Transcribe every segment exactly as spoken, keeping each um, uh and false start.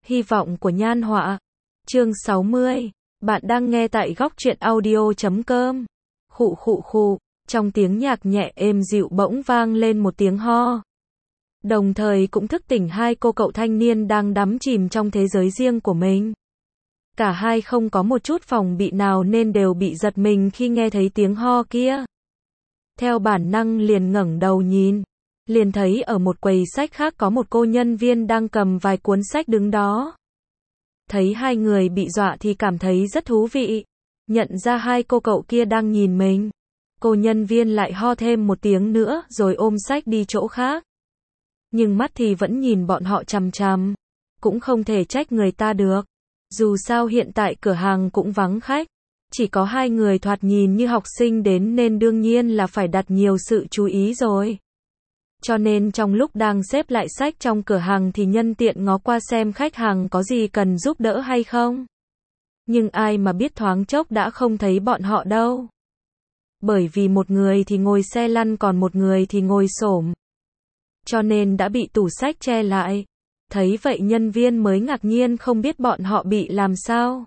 Hy vọng của Nhan Họa. Chương sáu mươi. Bạn đang nghe tại góc truyện audio chấm com. Khụ khụ khụ, trong tiếng nhạc nhẹ êm dịu bỗng vang lên một tiếng ho. Đồng thời cũng thức tỉnh hai cô cậu thanh niên đang đắm chìm trong thế giới riêng của mình. Cả hai không có một chút phòng bị nào nên đều bị giật mình khi nghe thấy tiếng ho kia. Theo bản năng liền ngẩng đầu nhìn, liền thấy ở một quầy sách khác có một cô nhân viên đang cầm vài cuốn sách đứng đó. Thấy hai người bị dọa thì cảm thấy rất thú vị. Nhận ra hai cô cậu kia đang nhìn mình, cô nhân viên lại ho thêm một tiếng nữa rồi ôm sách đi chỗ khác. Nhưng mắt thì vẫn nhìn bọn họ chằm chằm. Cũng không thể trách người ta được. Dù sao hiện tại cửa hàng cũng vắng khách. Chỉ có hai người thoạt nhìn như học sinh đến nên đương nhiên là phải đặt nhiều sự chú ý rồi. Cho nên trong lúc đang xếp lại sách trong cửa hàng thì nhân tiện ngó qua xem khách hàng có gì cần giúp đỡ hay không. Nhưng ai mà biết thoáng chốc đã không thấy bọn họ đâu. Bởi vì một người thì ngồi xe lăn còn một người thì ngồi xổm. Cho nên đã bị tủ sách che lại. Thấy vậy nhân viên mới ngạc nhiên không biết bọn họ bị làm sao.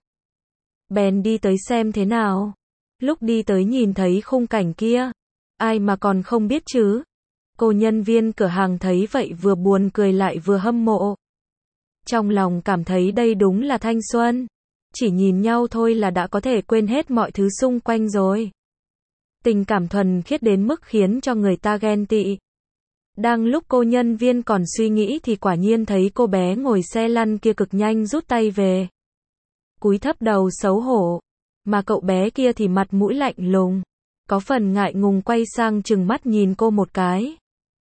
Bèn đi tới xem thế nào. Lúc đi tới nhìn thấy khung cảnh kia. Ai mà còn không biết chứ. Cô nhân viên cửa hàng thấy vậy vừa buồn cười lại vừa hâm mộ. Trong lòng cảm thấy đây đúng là thanh xuân. Chỉ nhìn nhau thôi là đã có thể quên hết mọi thứ xung quanh rồi. Tình cảm thuần khiết đến mức khiến cho người ta ghen tị. Đang lúc cô nhân viên còn suy nghĩ thì quả nhiên thấy cô bé ngồi xe lăn kia cực nhanh rút tay về. Cúi thấp đầu xấu hổ. Mà cậu bé kia thì mặt mũi lạnh lùng. Có phần ngại ngùng quay sang trừng mắt nhìn cô một cái.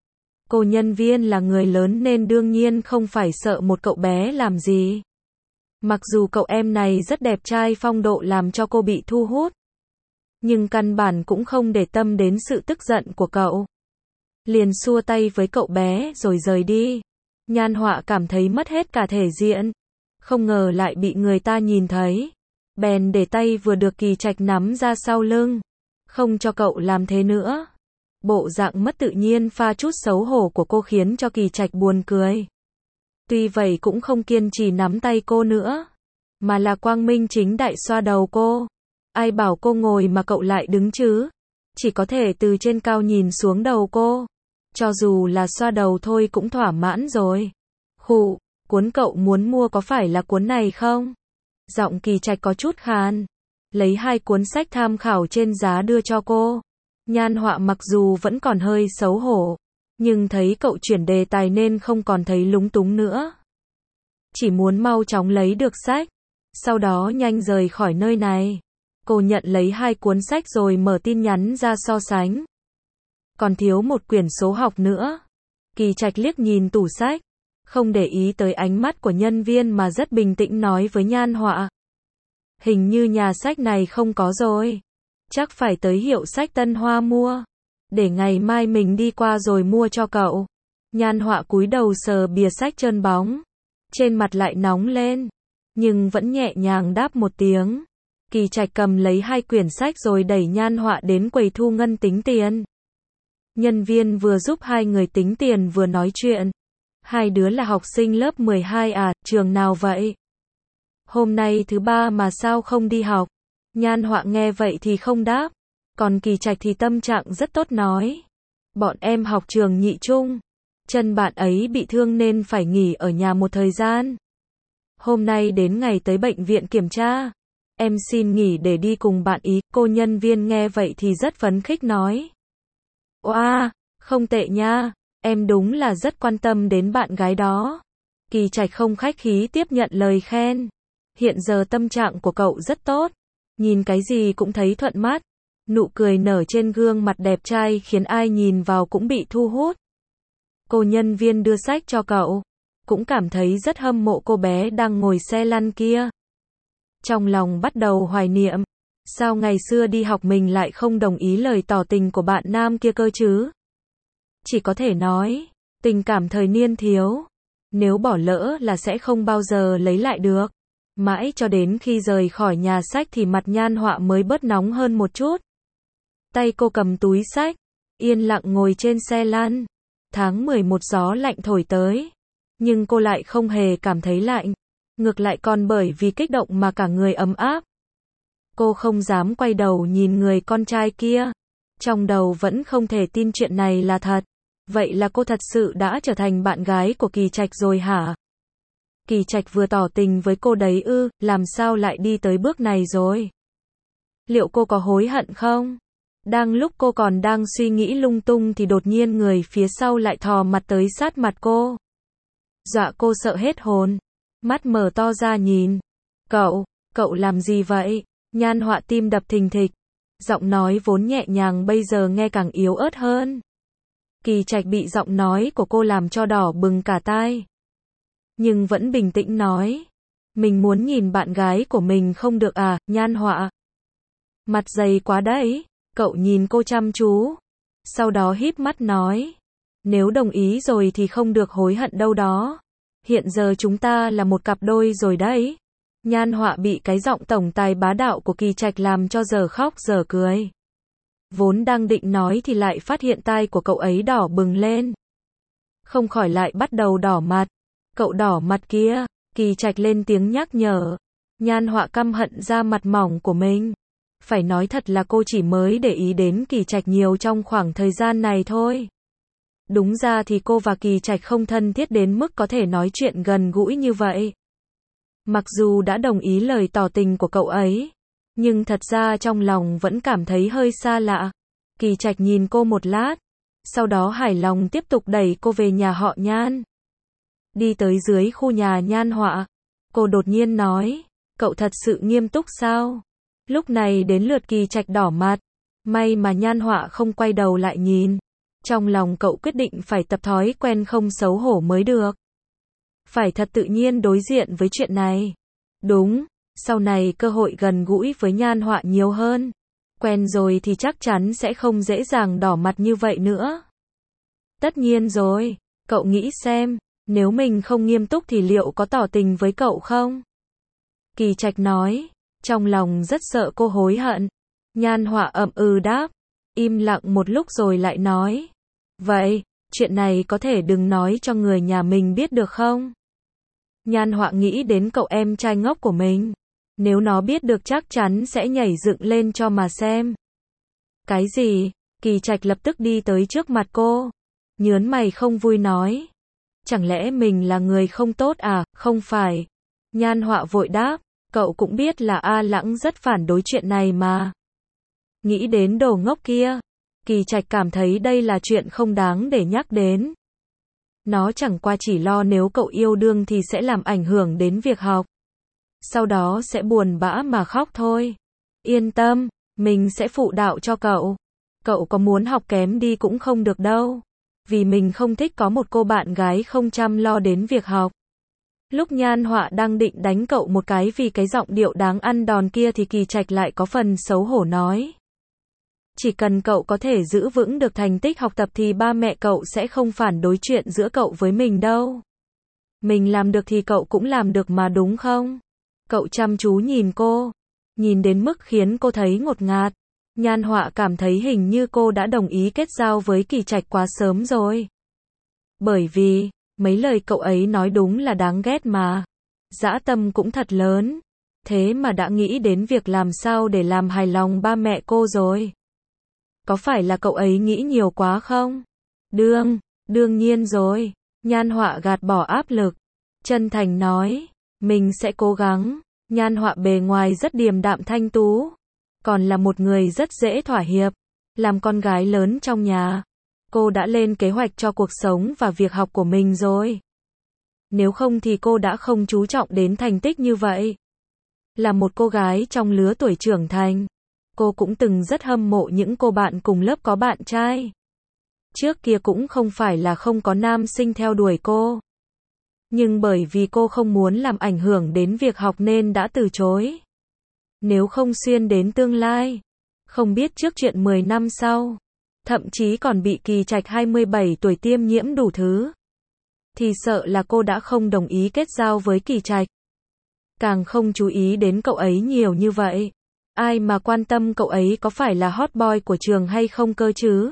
Cô nhân viên là người lớn nên đương nhiên không phải sợ một cậu bé làm gì. Mặc dù cậu em này rất đẹp trai phong độ làm cho cô bị thu hút. Nhưng căn bản cũng không để tâm đến sự tức giận của cậu. Liền xua tay với cậu bé rồi rời đi. Nhan Họa cảm thấy mất hết cả thể diện. Không ngờ lại bị người ta nhìn thấy. Bèn để tay vừa được Kỳ Trạch nắm ra sau lưng. Không cho cậu làm thế nữa. Bộ dạng mất tự nhiên pha chút xấu hổ của cô khiến cho Kỳ Trạch buồn cười. Tuy vậy cũng không kiên trì nắm tay cô nữa. Mà là quang minh chính đại xoa đầu cô. Ai bảo cô ngồi mà cậu lại đứng chứ. Chỉ có thể từ trên cao nhìn xuống đầu cô. Cho dù là xoa đầu thôi cũng thỏa mãn rồi. Khụ, cuốn cậu muốn mua có phải là cuốn này không? Giọng Kỳ Trạch có chút khàn. Lấy hai cuốn sách tham khảo trên giá đưa cho cô. Nhan Họa mặc dù vẫn còn hơi xấu hổ. Nhưng thấy cậu chuyển đề tài nên không còn thấy lúng túng nữa. Chỉ muốn mau chóng lấy được sách. Sau đó nhanh rời khỏi nơi này. Cô nhận lấy hai cuốn sách rồi mở tin nhắn ra so sánh. Còn thiếu một quyển số học nữa. Kỳ Trạch liếc nhìn tủ sách. Không để ý tới ánh mắt của nhân viên mà rất bình tĩnh nói với Nhan Họa. Hình như nhà sách này không có rồi. Chắc phải tới hiệu sách Tân Hoa mua. Để ngày mai mình đi qua rồi mua cho cậu. Nhan Họa cúi đầu sờ bìa sách trơn bóng. Trên mặt lại nóng lên. Nhưng vẫn nhẹ nhàng đáp một tiếng. Kỳ Trạch cầm lấy hai quyển sách rồi đẩy Nhan Họa đến quầy thu ngân tính tiền. Nhân viên vừa giúp hai người tính tiền vừa nói chuyện. Hai đứa là học sinh lớp mười hai à, trường nào vậy? Hôm nay thứ ba mà sao không đi học? Nhan Họa nghe vậy thì không đáp. Còn Kỳ Trạch thì tâm trạng rất tốt nói. Bọn em học trường nhị trung. Chân bạn ấy bị thương nên phải nghỉ ở nhà một thời gian. Hôm nay đến ngày tới bệnh viện kiểm tra. Em xin nghỉ để đi cùng bạn ý. Cô nhân viên nghe vậy thì rất phấn khích nói. Oa, không tệ nha. Em đúng là rất quan tâm đến bạn gái đó. Kỳ Trạch không khách khí tiếp nhận lời khen. Hiện giờ tâm trạng của cậu rất tốt. Nhìn cái gì cũng thấy thuận mắt. Nụ cười nở trên gương mặt đẹp trai khiến ai nhìn vào cũng bị thu hút. Cô nhân viên đưa sách cho cậu. Cũng cảm thấy rất hâm mộ cô bé đang ngồi xe lăn kia. Trong lòng bắt đầu hoài niệm. Sao ngày xưa đi học mình lại không đồng ý lời tỏ tình của bạn nam kia cơ chứ? Chỉ có thể nói, tình cảm thời niên thiếu. Nếu bỏ lỡ là sẽ không bao giờ lấy lại được. Mãi cho đến khi rời khỏi nhà sách thì mặt Nhan Họa mới bớt nóng hơn một chút. Tay cô cầm túi sách, yên lặng ngồi trên xe lăn. Tháng mười một gió lạnh thổi tới. Nhưng cô lại không hề cảm thấy lạnh. Ngược lại còn bởi vì kích động mà cả người ấm áp. Cô không dám quay đầu nhìn người con trai kia. Trong đầu vẫn không thể tin chuyện này là thật. Vậy là cô thật sự đã trở thành bạn gái của Kỳ Trạch rồi hả? Kỳ Trạch vừa tỏ tình với cô đấy ư, làm sao lại đi tới bước này rồi? Liệu cô có hối hận không? Đang lúc cô còn đang suy nghĩ lung tung thì đột nhiên người phía sau lại thò mặt tới sát mặt cô. Dọa cô sợ hết hồn. Mắt mở to ra nhìn. Cậu, cậu làm gì vậy? Nhan Họa tim đập thình thịch. Giọng nói vốn nhẹ nhàng bây giờ nghe càng yếu ớt hơn. Kỳ Trạch bị giọng nói của cô làm cho đỏ bừng cả tai. Nhưng vẫn bình tĩnh nói. Mình muốn nhìn bạn gái của mình không được à, Nhan Họa. Mặt dày quá đấy. Cậu nhìn cô chăm chú. Sau đó híp mắt nói. Nếu đồng ý rồi thì không được hối hận đâu đó. Hiện giờ chúng ta là một cặp đôi rồi đấy. Nhan Họa bị cái giọng tổng tài bá đạo của Kỳ Trạch làm cho giờ khóc giờ cười. Vốn đang định nói thì lại phát hiện tai của cậu ấy đỏ bừng lên. Không khỏi lại bắt đầu đỏ mặt. Cậu đỏ mặt kia. Kỳ Trạch lên tiếng nhắc nhở. Nhan Họa căm hận ra mặt mỏng của mình. Phải nói thật là cô chỉ mới để ý đến Kỳ Trạch nhiều trong khoảng thời gian này thôi. Đúng ra thì cô và Kỳ Trạch không thân thiết đến mức có thể nói chuyện gần gũi như vậy. Mặc dù đã đồng ý lời tỏ tình của cậu ấy, nhưng thật ra trong lòng vẫn cảm thấy hơi xa lạ. Kỳ Trạch nhìn cô một lát, sau đó hài lòng tiếp tục đẩy cô về nhà họ Nhan. Đi tới dưới khu nhà Nhan Họa, cô đột nhiên nói, cậu thật sự nghiêm túc sao? Lúc này đến lượt Kỳ Trạch đỏ mặt, may mà Nhan Họa không quay đầu lại nhìn. Trong lòng cậu quyết định phải tập thói quen không xấu hổ mới được. Phải thật tự nhiên đối diện với chuyện này. Đúng, sau này cơ hội gần gũi với Nhan Họa nhiều hơn. Quen rồi thì chắc chắn sẽ không dễ dàng đỏ mặt như vậy nữa. Tất nhiên rồi, cậu nghĩ xem, nếu mình không nghiêm túc thì liệu có tỏ tình với cậu không? Kỳ Trạch nói, trong lòng rất sợ cô hối hận. Nhan Họa ậm ừ đáp, im lặng một lúc rồi lại nói. Vậy, chuyện này có thể đừng nói cho người nhà mình biết được không? Nhan Họa nghĩ đến cậu em trai ngốc của mình. Nếu nó biết được chắc chắn sẽ nhảy dựng lên cho mà xem. Cái gì? Kỳ Trạch lập tức đi tới trước mặt cô. Nhớn mày không vui nói. Chẳng lẽ mình là người không tốt à? Không phải. Nhan Họa vội đáp. Cậu cũng biết là A Lãng rất phản đối chuyện này mà. Nghĩ đến đồ ngốc kia. Kỳ Trạch cảm thấy đây là chuyện không đáng để nhắc đến. Nó chẳng qua chỉ lo nếu cậu yêu đương thì sẽ làm ảnh hưởng đến việc học. Sau đó sẽ buồn bã mà khóc thôi. Yên tâm, mình sẽ phụ đạo cho cậu. Cậu có muốn học kém đi cũng không được đâu. Vì mình không thích có một cô bạn gái không chăm lo đến việc học. Lúc Nhan Họa đang định đánh cậu một cái vì cái giọng điệu đáng ăn đòn kia thì Kỳ Trạch lại có phần xấu hổ nói. Chỉ cần cậu có thể giữ vững được thành tích học tập thì ba mẹ cậu sẽ không phản đối chuyện giữa cậu với mình đâu. Mình làm được thì cậu cũng làm được mà đúng không? Cậu chăm chú nhìn cô, nhìn đến mức khiến cô thấy ngột ngạt. Nhan Họa cảm thấy hình như cô đã đồng ý kết giao với Kỳ Trạch quá sớm rồi. Bởi vì, mấy lời cậu ấy nói đúng là đáng ghét mà. Dã tâm cũng thật lớn. Thế mà đã nghĩ đến việc làm sao để làm hài lòng ba mẹ cô rồi. Có phải là cậu ấy nghĩ nhiều quá không? Đương, đương nhiên rồi. Nhan Họa gạt bỏ áp lực. Chân thành nói, mình sẽ cố gắng. Nhan Họa bề ngoài rất điềm đạm thanh tú. Còn là một người rất dễ thỏa hiệp. Làm con gái lớn trong nhà. Cô đã lên kế hoạch cho cuộc sống và việc học của mình rồi. Nếu không thì cô đã không chú trọng đến thành tích như vậy. Là một cô gái trong lứa tuổi trưởng thành. Cô cũng từng rất hâm mộ những cô bạn cùng lớp có bạn trai. Trước kia cũng không phải là không có nam sinh theo đuổi cô. Nhưng bởi vì cô không muốn làm ảnh hưởng đến việc học nên đã từ chối. Nếu không xuyên đến tương lai, không biết trước chuyện mười năm sau, thậm chí còn bị Kỳ Trạch hai mươi bảy tuổi tiêm nhiễm đủ thứ, thì sợ là cô đã không đồng ý kết giao với Kỳ Trạch. Càng không chú ý đến cậu ấy nhiều như vậy. Ai mà quan tâm cậu ấy có phải là hot boy của trường hay không cơ chứ?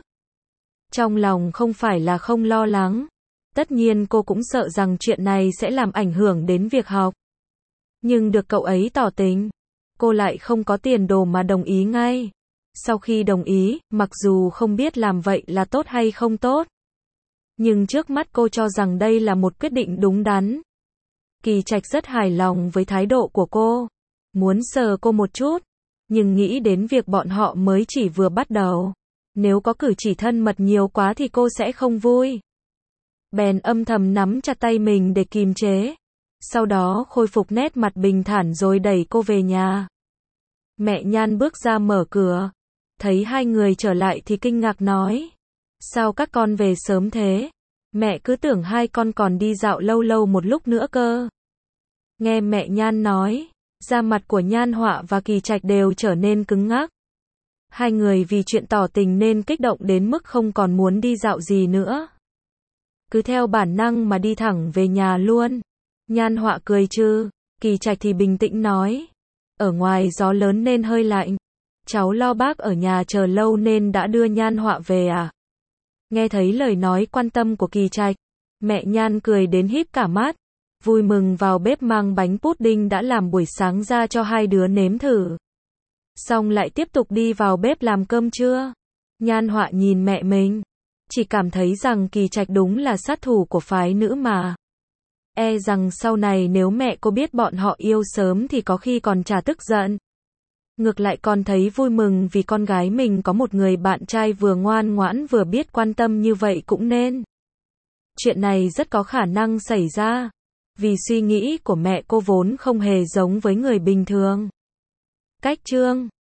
Trong lòng không phải là không lo lắng. Tất nhiên cô cũng sợ rằng chuyện này sẽ làm ảnh hưởng đến việc học. Nhưng được cậu ấy tỏ tình, cô lại không có tiền đồ mà đồng ý ngay. Sau khi đồng ý, mặc dù không biết làm vậy là tốt hay không tốt, nhưng trước mắt cô cho rằng đây là một quyết định đúng đắn. Kỳ Trạch rất hài lòng với thái độ của cô, muốn sờ cô một chút, nhưng nghĩ đến việc bọn họ mới chỉ vừa bắt đầu, nếu có cử chỉ thân mật nhiều quá thì cô sẽ không vui. Bèn âm thầm nắm chặt tay mình để kìm chế, sau đó khôi phục nét mặt bình thản rồi đẩy cô về nhà. Mẹ Nhan bước ra mở cửa, thấy hai người trở lại thì kinh ngạc nói: sao các con về sớm thế? Mẹ cứ tưởng hai con còn đi dạo lâu lâu một lúc nữa cơ. Nghe mẹ Nhan nói, da mặt của Nhan Họa và Kỳ Trạch đều trở nên cứng ngắc. Hai người vì chuyện tỏ tình nên kích động đến mức không còn muốn đi dạo gì nữa. Cứ theo bản năng mà đi thẳng về nhà luôn. Nhan Họa cười trừ, Kỳ Trạch thì bình tĩnh nói: ở ngoài gió lớn nên hơi lạnh. Cháu lo bác ở nhà chờ lâu nên đã đưa Nhan Họa về à? Nghe thấy lời nói quan tâm của Kỳ Trạch, mẹ Nhan cười đến híp cả mắt, vui mừng vào bếp mang bánh pudding đã làm buổi sáng ra cho hai đứa nếm thử. Xong lại tiếp tục đi vào bếp làm cơm trưa. Nhan Họa nhìn mẹ mình, chỉ cảm thấy rằng Kỳ Trạch đúng là sát thủ của phái nữ mà. E rằng sau này nếu mẹ cô biết bọn họ yêu sớm thì có khi còn chả tức giận. Ngược lại còn thấy vui mừng vì con gái mình có một người bạn trai vừa ngoan ngoãn vừa biết quan tâm như vậy cũng nên. Chuyện này rất có khả năng xảy ra, vì suy nghĩ của mẹ cô vốn không hề giống với người bình thường. Cách chương